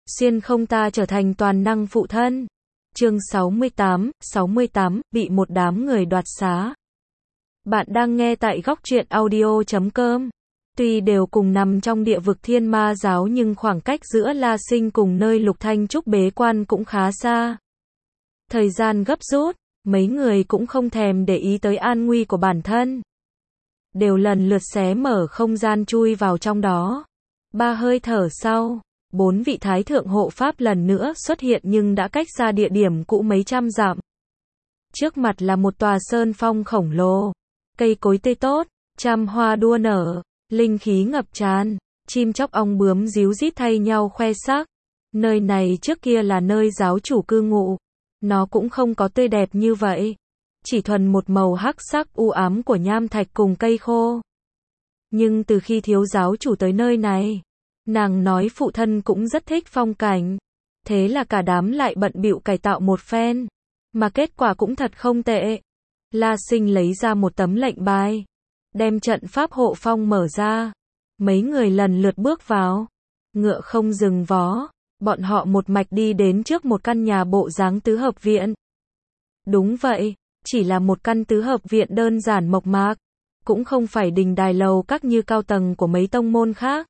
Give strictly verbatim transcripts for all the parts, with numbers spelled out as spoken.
xuyên không ta trở thành toàn năng phụ thân. Chương sáu mươi tám, sáu mươi tám, bị một đám người đoạt xá. Bạn đang nghe tại góc truyện audio chấm com. Tuy đều cùng nằm trong địa vực thiên ma giáo nhưng khoảng cách giữa La Sinh cùng nơi Lục Thanh Trúc bế quan cũng khá xa. Thời gian gấp rút, mấy người cũng không thèm để ý tới an nguy của bản thân. Đều lần lượt xé mở không gian chui vào trong đó. Ba hơi thở sau, bốn vị thái thượng hộ pháp lần nữa xuất hiện nhưng đã cách xa địa điểm cũ mấy trăm dặm. Trước mặt là một tòa sơn phong khổng lồ, cây cối tươi tốt, trăm hoa đua nở, linh khí ngập tràn, chim chóc ong bướm ríu rít thay nhau khoe sắc. Nơi này trước kia là nơi giáo chủ cư ngụ, nó cũng không có tươi đẹp như vậy, chỉ thuần một màu hắc sắc u ám của nham thạch cùng cây khô. Nhưng từ khi thiếu giáo chủ tới nơi này, nàng nói phụ thân cũng rất thích phong cảnh, thế là cả đám lại bận bịu cải tạo một phen, mà kết quả cũng thật không tệ. La Sinh lấy ra một tấm lệnh bài, đem trận pháp hộ phong mở ra, mấy người lần lượt bước vào, ngựa không dừng vó, bọn họ một mạch đi đến trước một căn nhà bộ dáng tứ hợp viện. Đúng vậy, chỉ là một căn tứ hợp viện đơn giản mộc mạc, cũng không phải đình đài lầu các như cao tầng của mấy tông môn khác.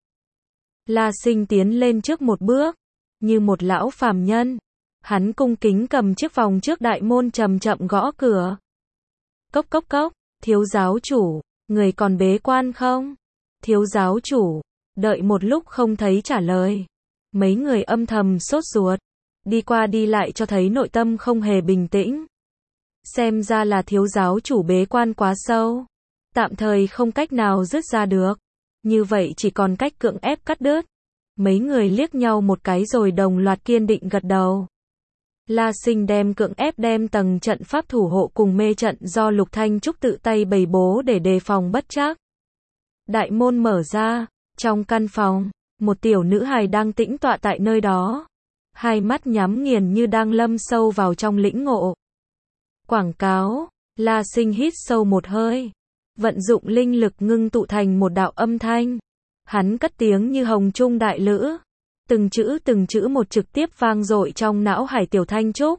La Sinh tiến lên trước một bước, như một lão phàm nhân, hắn cung kính cầm chiếc vòng trước đại môn chậm chậm gõ cửa. Cốc cốc cốc, thiếu giáo chủ, người còn bế quan không? Thiếu giáo chủ, đợi một lúc không thấy trả lời. Mấy người âm thầm sốt ruột, đi qua đi lại cho thấy nội tâm không hề bình tĩnh. Xem ra là thiếu giáo chủ bế quan quá sâu, tạm thời không cách nào dứt ra được. Như vậy chỉ còn cách cưỡng ép cắt đứt. Mấy người liếc nhau một cái rồi đồng loạt kiên định gật đầu. La Sinh đem cưỡng ép đem tầng trận pháp thủ hộ cùng mê trận do Lục Thanh Trúc tự tay bày bố để đề phòng bất trắc. Đại môn mở ra, trong căn phòng, một tiểu nữ hài đang tĩnh tọa tại nơi đó. Hai mắt nhắm nghiền như đang lâm sâu vào trong lĩnh ngộ. Quảng cáo, La Sinh hít sâu một hơi, vận dụng linh lực ngưng tụ thành một đạo âm thanh. Hắn cất tiếng như hồng trung đại lữ, từng chữ từng chữ một trực tiếp vang dội trong não hải Tiểu Thanh Trúc.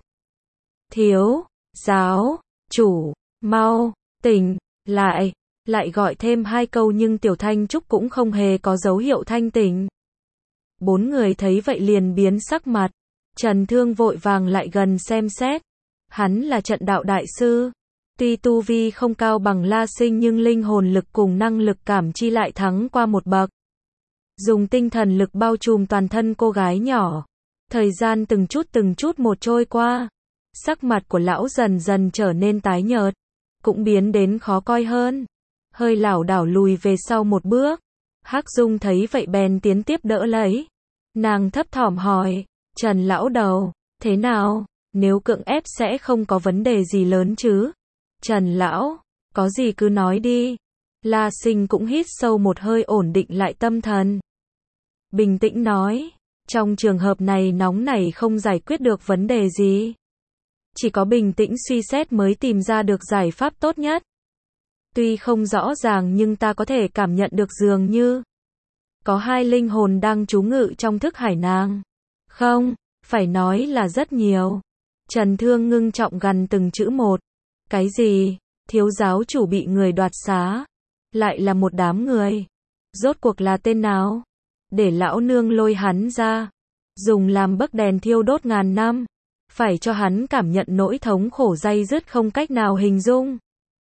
Thiếu giáo chủ, mau tỉnh lại, lại gọi thêm hai câu nhưng Tiểu Thanh Trúc cũng không hề có dấu hiệu thanh tỉnh. Bốn người thấy vậy liền biến sắc mặt. Trần Thương vội vàng lại gần xem xét. Hắn là trận đạo đại sư, tuy tu vi không cao bằng La Sinh nhưng linh hồn lực cùng năng lực cảm chi lại thắng qua một bậc. Dùng tinh thần lực bao trùm toàn thân cô gái nhỏ. Thời gian từng chút từng chút một trôi qua, sắc mặt của lão dần dần trở nên tái nhợt, cũng biến đến khó coi hơn, hơi lảo đảo lùi về sau một bước. Hắc Dung thấy vậy bèn tiến tiếp đỡ lấy. Nàng thấp thỏm hỏi, Trần lão đầu, thế nào? Nếu cưỡng ép sẽ không có vấn đề gì lớn chứ? Trần lão, có gì cứ nói đi. La Sinh cũng hít sâu một hơi ổn định lại tâm thần. Bình tĩnh nói, trong trường hợp này nóng nảy không giải quyết được vấn đề gì. Chỉ có bình tĩnh suy xét mới tìm ra được giải pháp tốt nhất. Tuy không rõ ràng nhưng ta có thể cảm nhận được dường như có hai linh hồn đang trú ngự trong thức hải nàng. Không, phải nói là rất nhiều. Trần Thương ngưng trọng gằn từng chữ một. Cái gì? Thiếu giáo chủ bị người đoạt xá? Lại là một đám người. Rốt cuộc là tên nào? Để lão nương lôi hắn ra, dùng làm bấc đèn thiêu đốt ngàn năm. Phải cho hắn cảm nhận nỗi thống khổ day dứt không cách nào hình dung.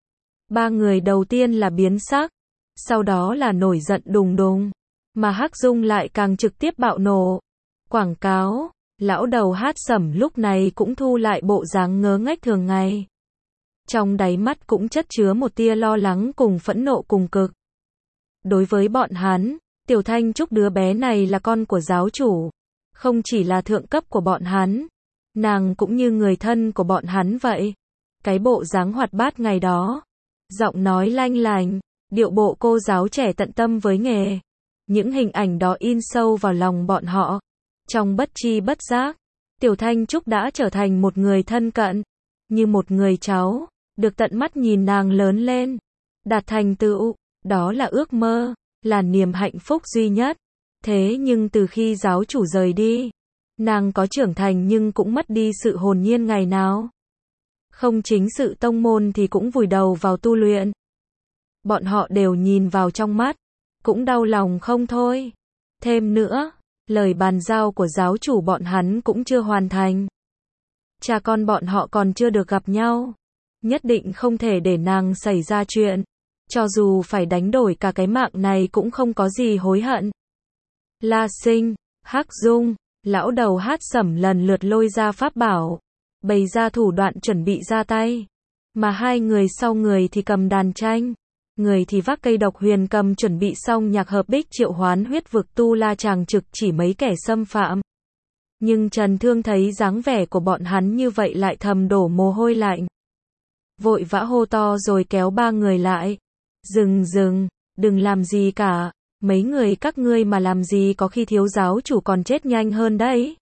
Ba người đầu tiên là biến sắc, sau đó là nổi giận đùng đùng, mà Hắc Dung lại càng trực tiếp bạo nộ. Quảng cáo, lão đầu hát sẩm lúc này cũng thu lại bộ dáng ngớ ngếch thường ngày. Trong đáy mắt cũng chất chứa một tia lo lắng cùng phẫn nộ cùng cực. Đối với bọn hắn, Tiểu Thanh Trúc đứa bé này là con của giáo chủ, không chỉ là thượng cấp của bọn hắn, nàng cũng như người thân của bọn hắn vậy. Cái bộ dáng hoạt bát ngày đó, giọng nói lanh lành, điệu bộ cô giáo trẻ tận tâm với nghề, những hình ảnh đó in sâu vào lòng bọn họ. Trong bất chi bất giác, Tiểu Thanh Trúc đã trở thành một người thân cận, như một người cháu, được tận mắt nhìn nàng lớn lên, đạt thành tựu, đó là ước mơ, là niềm hạnh phúc duy nhất. Thế nhưng từ khi giáo chủ rời đi, Nàng có trưởng thành nhưng cũng mất đi sự hồn nhiên ngày nào. Không chính sự tông môn thì cũng vùi đầu vào tu luyện. Bọn họ đều nhìn vào trong mắt, cũng đau lòng không thôi. Thêm nữa, lời bàn giao của giáo chủ bọn hắn cũng chưa hoàn thành. Cha con bọn họ còn chưa được gặp nhau. Nhất định không thể để nàng xảy ra chuyện. Cho dù phải đánh đổi cả cái mạng này cũng không có gì hối hận. La Sinh, Hắc Dung, lão đầu Hát Sẩm lần lượt lôi ra pháp bảo, bày ra thủ đoạn chuẩn bị ra tay. Mà hai người sau người thì cầm đàn tranh, người thì vác cây độc huyền cầm chuẩn bị xong nhạc hợp bích triệu hoán huyết vực tu la chàng trực chỉ mấy kẻ xâm phạm. Nhưng Trần Thương thấy dáng vẻ của bọn hắn như vậy lại thầm đổ mồ hôi lạnh. Vội vã hô to rồi kéo ba người lại. Dừng dừng, đừng làm gì cả, mấy người các ngươi mà làm gì có khi thiếu giáo chủ còn chết nhanh hơn đấy.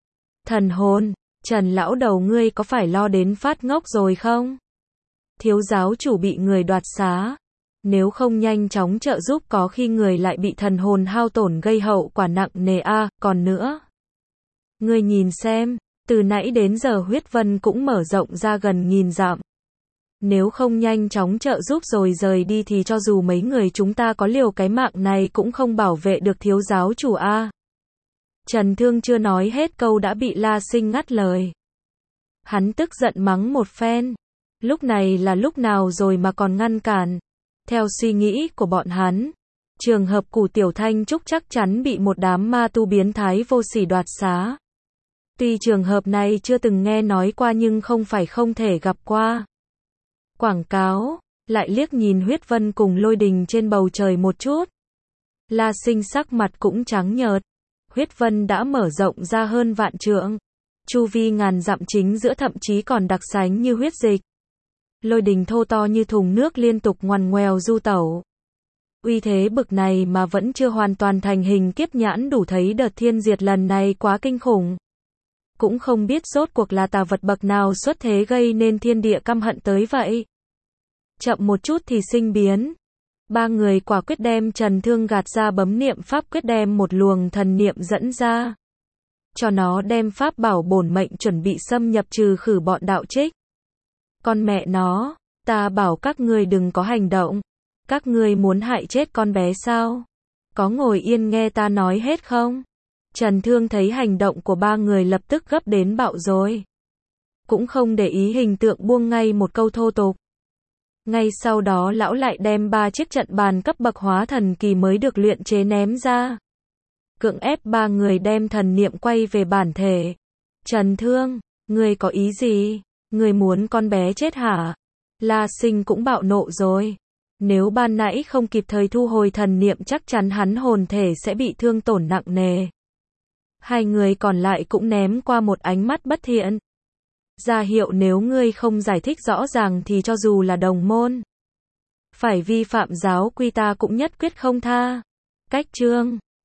Thần hồn, Trần lão đầu ngươi có phải lo đến phát ngốc rồi không? Thiếu giáo chủ bị người đoạt xá. Nếu không nhanh chóng trợ giúp có khi người lại bị thần hồn hao tổn gây hậu quả nặng nề a. À, còn nữa. Ngươi nhìn xem, từ nãy đến giờ huyết vân cũng mở rộng ra gần nghìn dặm. Nếu không nhanh chóng trợ giúp rồi rời đi thì cho dù mấy người chúng ta có liều cái mạng này cũng không bảo vệ được thiếu giáo chủ a. À. Trần Thương chưa nói hết câu đã bị La Sinh ngắt lời. Hắn tức giận mắng một phen. Lúc này là lúc nào rồi mà còn ngăn cản. Theo suy nghĩ của bọn hắn, trường hợp Củ Tiểu Thanh Trúc chắc chắn bị một đám ma tu biến thái vô sỉ đoạt xá. Tuy trường hợp này chưa từng nghe nói qua nhưng không phải không thể gặp qua. Quảng cáo, lại liếc nhìn huyết vân cùng lôi đình trên bầu trời một chút. La Sinh sắc mặt cũng trắng nhợt. Huyết vân đã mở rộng ra hơn vạn trượng. Chu vi ngàn dặm chính giữa thậm chí còn đặc sánh như huyết dịch. Lôi đình thô to như thùng nước liên tục ngoằn ngoèo du tẩu. Uy thế bực này mà vẫn chưa hoàn toàn thành hình kiếp nhãn đủ thấy đợt thiên diệt lần này quá kinh khủng. Cũng không biết rốt cuộc là tà vật bậc nào xuất thế gây nên thiên địa căm hận tới vậy. Chậm một chút thì sinh biến. Ba người quả quyết đem Trần Thương gạt ra bấm niệm pháp quyết đem một luồng thần niệm dẫn ra. Cho nó đem pháp bảo bổn mệnh chuẩn bị xâm nhập trừ khử bọn đạo trích. Con mẹ nó, ta bảo các ngươi đừng có hành động. Các ngươi muốn hại chết con bé sao? Có ngồi yên nghe ta nói hết không? Trần Thương thấy hành động của ba người lập tức gấp đến bạo rồi. Cũng không để ý hình tượng buông ngay một câu thô tục. Ngay sau đó lão lại đem ba chiếc trận bàn cấp bậc hóa thần kỳ mới được luyện chế ném ra. Cưỡng ép ba người đem thần niệm quay về bản thể. Trần Thương, ngươi có ý gì? Ngươi muốn con bé chết hả? La Sinh cũng bạo nộ rồi. Nếu ban nãy không kịp thời thu hồi thần niệm chắc chắn hắn hồn thể sẽ bị thương tổn nặng nề. Hai người còn lại cũng ném qua một ánh mắt bất thiện. Ra hiệu nếu ngươi không giải thích rõ ràng thì cho dù là đồng môn, phải vi phạm giáo quy ta cũng nhất quyết không tha. Cách chương